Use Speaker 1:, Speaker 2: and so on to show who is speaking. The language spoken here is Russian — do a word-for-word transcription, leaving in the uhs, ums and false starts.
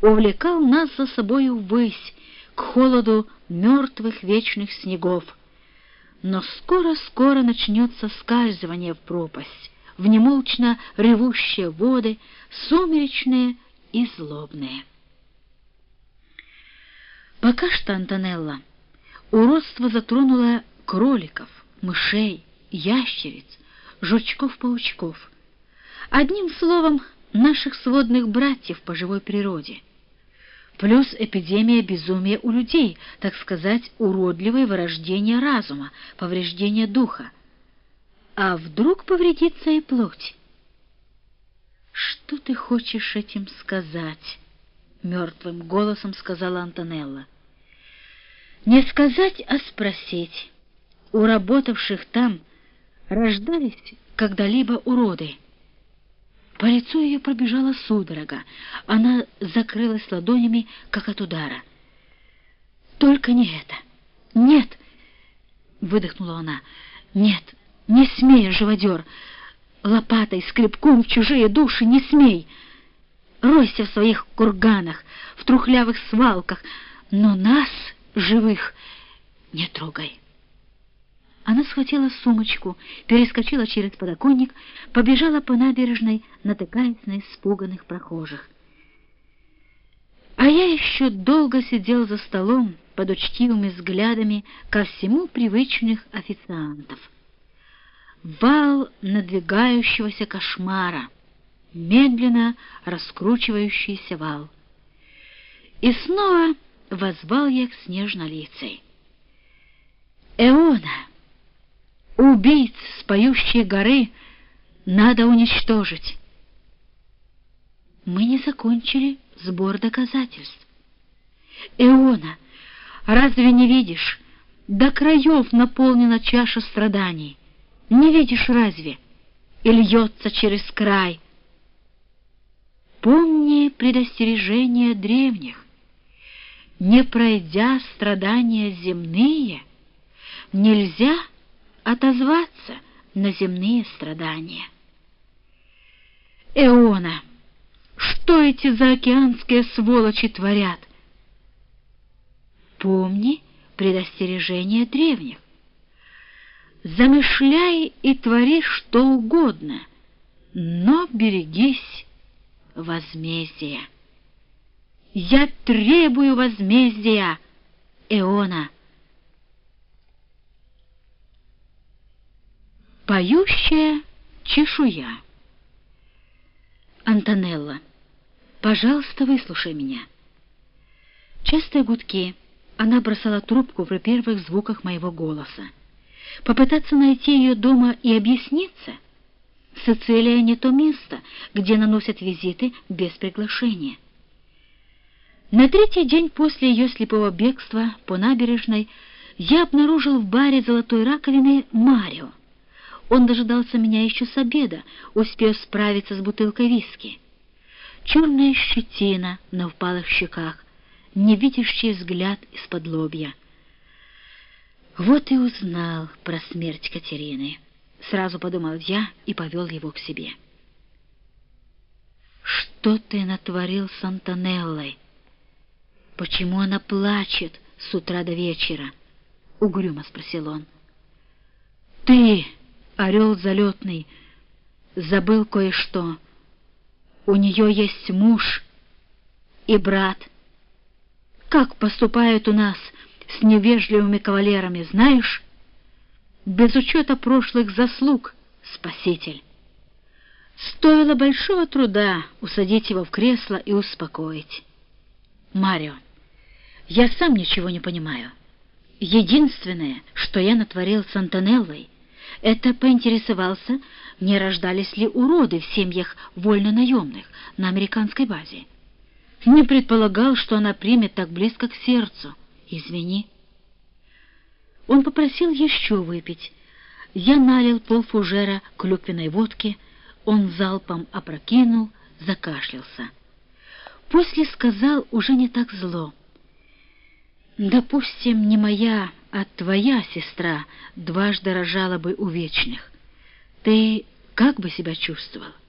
Speaker 1: увлекал нас за собою ввысь, к холоду мертвых вечных снегов. Но скоро-скоро начнется скальзывание в пропасть, в немолчно ревущие воды, сумеречные и злобные. Пока что, Антонелла, уродство затронуло кроликов, мышей, ящериц, жучков-паучков. Одним словом, наших сводных братьев по живой природе. Плюс эпидемия безумия у людей, так сказать, уродливое вырождение разума, повреждение духа. А вдруг повредится и плоть? «Что ты хочешь этим сказать?» — мертвым голосом сказала Антонелла. «Не сказать, а спросить. У работавших там рождались когда-либо уроды?» По лицу ее пробежала судорога. Она закрылась ладонями, как от удара. «Только не это! Нет!» — выдохнула она. «Нет, не смей, живодер! Лопатой, скребком в чужие души не смей! Ройся в своих курганах, в трухлявых свалках, но нас, живых, не трогай!» Она схватила сумочку, перескочила через подоконник, побежала по набережной, натыкаясь на испуганных прохожих. А я еще долго сидел за столом под учтивыми взглядами ко всему привычных официантов. Вал надвигающегося кошмара, медленно раскручивающийся вал. И снова воззвал я к снежнолицей. «Эона! Убийц с поющей горы надо уничтожить!» Мы не закончили сбор доказательств. «Эона, разве не видишь? До краев наполнена чаша страданий. Не видишь разве? И льется через край. Помни предостережения древних. Не пройдя страдания земные, нельзя отозваться на земные страдания. Эона, что эти заокеанские сволочи творят? Помни предостережения древних. Замышляй и твори что угодно, но берегись возмездия. Я требую возмездия, Эона. Поющая чешуя. Антонелла, пожалуйста, выслушай меня. Частые гудки. Она бросала трубку при первых звуках моего голоса. Попытаться найти ее дома и объясниться? Сицилия не то место, где наносят визиты без приглашения. На третий день после ее слепого бегства по набережной я обнаружил в баре «Золотой раковины» Марио. Он дожидался меня еще с обеда, успев справиться с бутылкой виски. Черная щетина на впалых щеках, невидящий взгляд из-под лобья. Вот и узнал про смерть Катерины. Сразу подумал я и повел его к себе. «Что ты натворил с Антонеллой? Почему она плачет с утра до вечера?» — угрюмо спросил он. «Ты, орел залетный, забыл кое-что. У нее есть муж и брат. Как поступают у нас с невежливыми кавалерами, знаешь? Без учета прошлых заслуг, спаситель. Стоило большого труда усадить его в кресло и успокоить. Марио, я сам ничего не понимаю. Единственное, что я натворил с Антонеллой, это поинтересовался, не рождались ли уроды в семьях вольно-наемных на американской базе. Не предполагал, что она примет так близко к сердцу. Извини. Он попросил еще выпить. Я налил полфужера клюквенной водки, он залпом опрокинул, закашлялся. После сказал уже не так зло. «Допустим, не моя, а твоя сестра дважды рожала бы у вечных. Ты как бы себя чувствовал?»